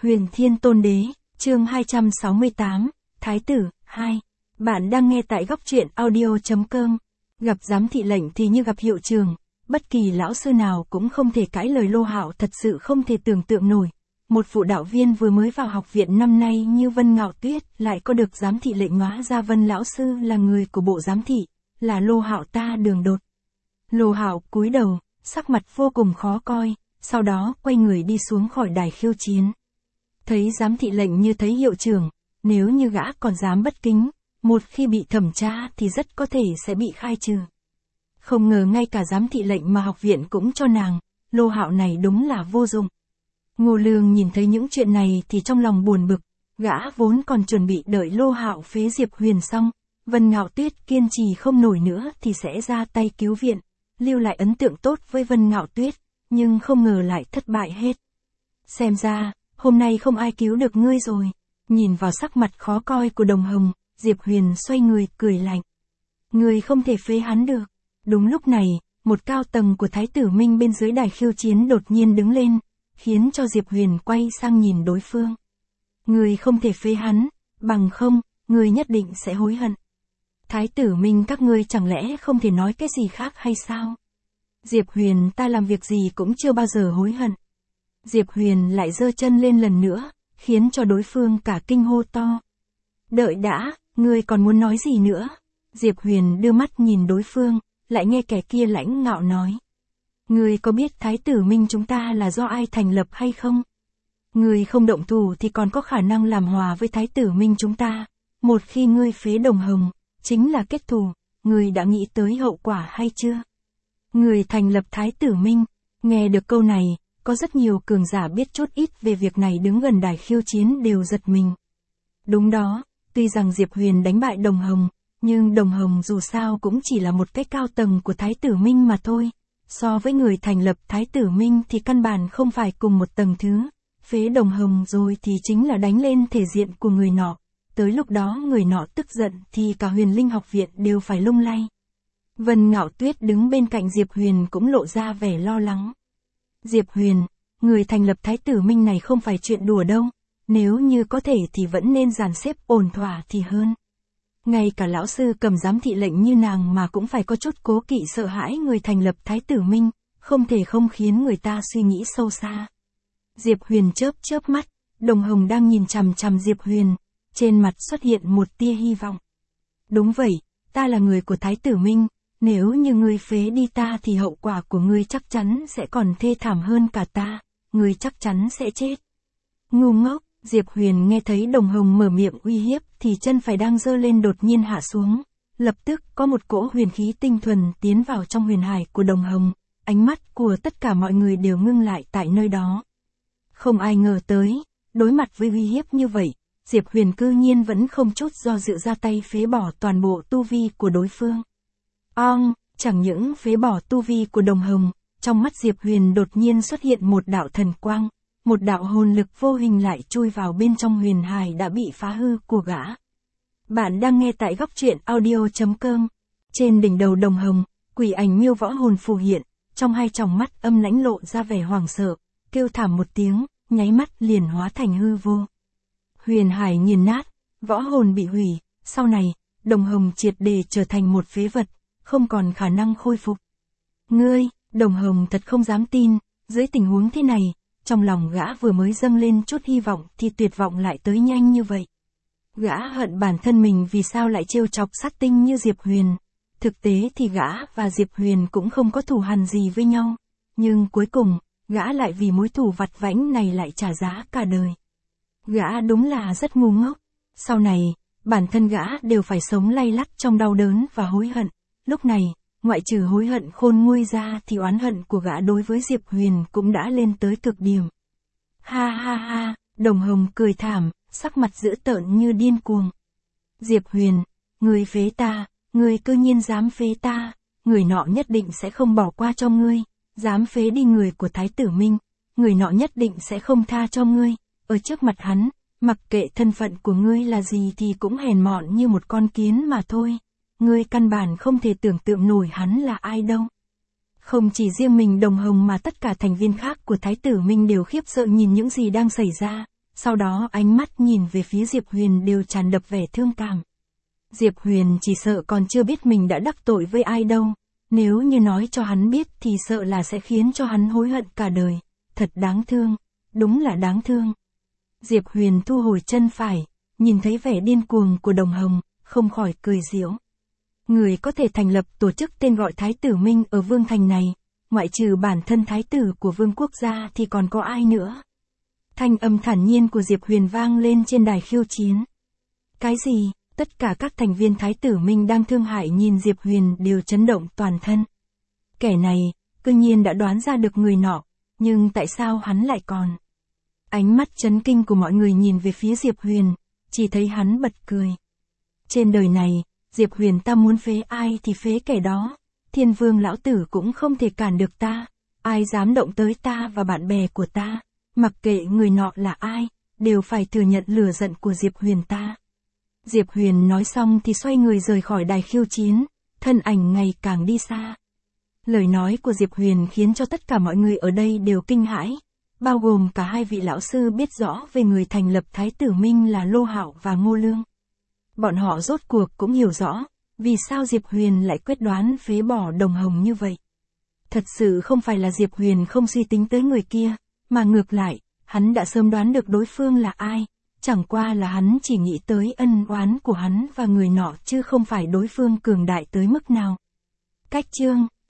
Huyền Thiên Tôn Đế, chương 268, Thái tử, 2. Bạn đang nghe tại góc truyện audio.com. Gặp giám thị lệnh thì như gặp hiệu trường, bất kỳ lão sư nào cũng không thể cãi lời Lô Hạo, thật sự không thể tưởng tượng nổi. Một phụ đạo viên vừa mới vào học viện năm nay như Vân Ngạo Tuyết lại có được giám thị lệnh, hóa ra Vân lão sư là người của bộ giám thị, là Lô Hạo ta đường đột. Lô Hạo cúi đầu, sắc mặt vô cùng khó coi, sau đó quay người đi xuống khỏi đài khiêu chiến. Thấy giám thị lệnh như thấy hiệu trưởng, nếu như gã còn dám bất kính, một khi bị thẩm tra thì rất có thể sẽ bị khai trừ. Không ngờ ngay cả giám thị lệnh mà học viện cũng cho nàng, Lô Hạo này đúng là vô dụng. Ngô Lương nhìn thấy những chuyện này thì trong lòng buồn bực, gã vốn còn chuẩn bị đợi Lô Hạo phế Diệp Huyền xong, Vân Ngạo Tuyết kiên trì không nổi nữa thì sẽ ra tay cứu viện, lưu lại ấn tượng tốt với Vân Ngạo Tuyết, nhưng không ngờ lại thất bại hết. Xem ra, hôm nay không ai cứu được ngươi rồi. Nhìn vào sắc mặt khó coi của Đồng Hồng, Diệp Huyền xoay người cười lạnh. Ngươi không thể phế hắn được. Đúng lúc này, một cao tầng của Thái tử Minh bên dưới đài khiêu chiến đột nhiên đứng lên, khiến cho Diệp Huyền quay sang nhìn đối phương. Ngươi không thể phế hắn, bằng không, ngươi nhất định sẽ hối hận. Thái tử Minh các ngươi chẳng lẽ không thể nói cái gì khác hay sao? Diệp Huyền, ta làm việc gì cũng chưa bao giờ hối hận. Diệp Huyền lại giơ chân lên lần nữa, khiến cho đối phương cả kinh hô to. Đợi đã, ngươi còn muốn nói gì nữa? Diệp Huyền đưa mắt nhìn đối phương, lại nghe kẻ kia lãnh ngạo nói. Ngươi có biết Thái tử Minh chúng ta là do ai thành lập hay không? Ngươi không động thủ thì còn có khả năng làm hòa với Thái tử Minh chúng ta. Một khi ngươi phế Đồng Hồng, chính là kết thù, ngươi đã nghĩ tới hậu quả hay chưa? Người thành lập Thái tử Minh, nghe được câu này, có rất nhiều cường giả biết chút ít về việc này đứng gần đài khiêu chiến đều giật mình. Đúng đó, tuy rằng Diệp Huyền đánh bại Đồng Hồng, nhưng Đồng Hồng dù sao cũng chỉ là một cái cao tầng của Thái tử Minh mà thôi. So với người thành lập Thái tử Minh thì căn bản không phải cùng một tầng thứ. Phế Đồng Hồng rồi thì chính là đánh lên thể diện của người nọ. Tới lúc đó người nọ tức giận thì cả Huyền Linh học viện đều phải lung lay. Vân Ngạo Tuyết đứng bên cạnh Diệp Huyền cũng lộ ra vẻ lo lắng. Diệp Huyền, người thành lập Thái tử Minh này không phải chuyện đùa đâu, nếu như có thể thì vẫn nên dàn xếp ổn thỏa thì hơn. Ngay cả lão sư cầm giám thị lệnh như nàng mà cũng phải có chút cố kỵ sợ hãi người thành lập Thái tử Minh, không thể không khiến người ta suy nghĩ sâu xa. Diệp Huyền chớp mắt, Đồng Hồng đang nhìn chằm chằm Diệp Huyền, trên mặt xuất hiện một tia hy vọng. Đúng vậy, ta là người của Thái tử Minh. Nếu như ngươi phế đi ta thì hậu quả của ngươi chắc chắn sẽ còn thê thảm hơn cả ta, ngươi chắc chắn sẽ chết. Ngu ngốc, Diệp Huyền nghe thấy Đồng Hồng mở miệng uy hiếp thì chân phải đang giơ lên đột nhiên hạ xuống, lập tức có một cỗ huyền khí tinh thuần tiến vào trong huyền hải của Đồng Hồng, ánh mắt của tất cả mọi người đều ngưng lại tại nơi đó. Không ai ngờ tới, đối mặt với uy hiếp như vậy, Diệp Huyền cư nhiên vẫn không chút do dự ra tay phế bỏ toàn bộ tu vi của đối phương. Chẳng những phế bỏ tu vi của Đồng Hồng, trong mắt Diệp Huyền đột nhiên xuất hiện một đạo thần quang, một đạo hồn lực vô hình lại chui vào bên trong huyền hải đã bị phá hư của gã. Bạn đang nghe tại góc truyện audio.com. Trên đỉnh đầu Đồng Hồng, quỷ ảnh miêu võ hồn phù hiện, trong hai tròng mắt âm lãnh lộ ra vẻ hoảng sợ, kêu thảm một tiếng, nháy mắt liền hóa thành hư vô. Huyền hải nghiền nát, võ hồn bị hủy, sau này, Đồng Hồng triệt để trở thành một phế vật, không còn khả năng khôi phục. Ngươi, Đồng Hồng thật không dám tin, dưới tình huống thế này, trong lòng gã vừa mới dâng lên chút hy vọng thì tuyệt vọng lại tới nhanh như vậy. Gã hận bản thân mình vì sao lại trêu chọc sát tinh như Diệp Huyền. Thực tế thì gã và Diệp Huyền cũng không có thù hằn gì với nhau, nhưng cuối cùng, gã lại vì mối thù vặt vãnh này lại trả giá cả đời. Gã đúng là rất ngu ngốc. Sau này, bản thân gã đều phải sống lay lắt trong đau đớn và hối hận. Lúc này, ngoại trừ hối hận khôn nguôi ra thì oán hận của gã đối với Diệp Huyền cũng đã lên tới cực điểm. Ha ha ha, Đồng Hồng cười thảm, sắc mặt dữ tợn như điên cuồng. Diệp Huyền, ngươi phế ta, ngươi cư nhiên dám phế ta, người nọ nhất định sẽ không bỏ qua cho ngươi, dám phế đi người của Thái tử Minh, người nọ nhất định sẽ không tha cho ngươi, ở trước mặt hắn, mặc kệ thân phận của ngươi là gì thì cũng hèn mọn như một con kiến mà thôi. Ngươi căn bản không thể tưởng tượng nổi hắn là ai đâu. Không chỉ riêng mình Đồng Hồng mà tất cả thành viên khác của Thái tử Minh đều khiếp sợ nhìn những gì đang xảy ra. sau đó ánh mắt nhìn về phía Diệp Huyền đều tràn ngập vẻ thương cảm. Diệp Huyền chỉ sợ còn chưa biết mình đã đắc tội với ai đâu, nếu như nói cho hắn biết thì sợ là sẽ khiến cho hắn hối hận cả đời, thật đáng thương, đúng là đáng thương. Diệp Huyền thu hồi chân phải, nhìn thấy vẻ điên cuồng của Đồng Hồng, không khỏi cười giễu. Người có thể thành lập tổ chức tên gọi Thái tử Minh ở Vương Thành này, ngoại trừ bản thân Thái tử của Vương quốc gia thì còn có ai nữa? Thanh âm thản nhiên của Diệp Huyền vang lên trên đài khiêu chiến. Cái gì? Tất cả các thành viên Thái tử Minh đang thương hại nhìn Diệp Huyền đều chấn động toàn thân. Kẻ này, cư nhiên đã đoán ra được người nọ, nhưng tại sao hắn lại còn? Ánh mắt chấn kinh của mọi người nhìn về phía Diệp Huyền, chỉ thấy hắn bật cười. Trên đời này, Diệp Huyền ta muốn phế ai thì phế kẻ đó, Thiên Vương lão tử cũng không thể cản được ta, ai dám động tới ta và bạn bè của ta, mặc kệ người nọ là ai, đều phải thừa nhận lửa giận của Diệp Huyền ta. Diệp Huyền nói xong thì xoay người rời khỏi đài khiêu chiến, thân ảnh ngày càng đi xa. Lời nói của Diệp Huyền khiến cho tất cả mọi người ở đây đều kinh hãi, bao gồm cả hai vị lão sư biết rõ về người thành lập Thái tử Minh là Lô Hạo và Ngô Lương. Bọn họ rốt cuộc cũng hiểu rõ, vì sao Diệp Huyền lại quyết đoán phế bỏ Đồng Hồng như vậy. Thật sự không phải là Diệp Huyền không suy tính tới người kia, mà ngược lại, hắn đã sớm đoán được đối phương là ai, chẳng qua là hắn chỉ nghĩ tới ân oán của hắn và người nọ chứ không phải đối phương cường đại tới mức nào. Cách chương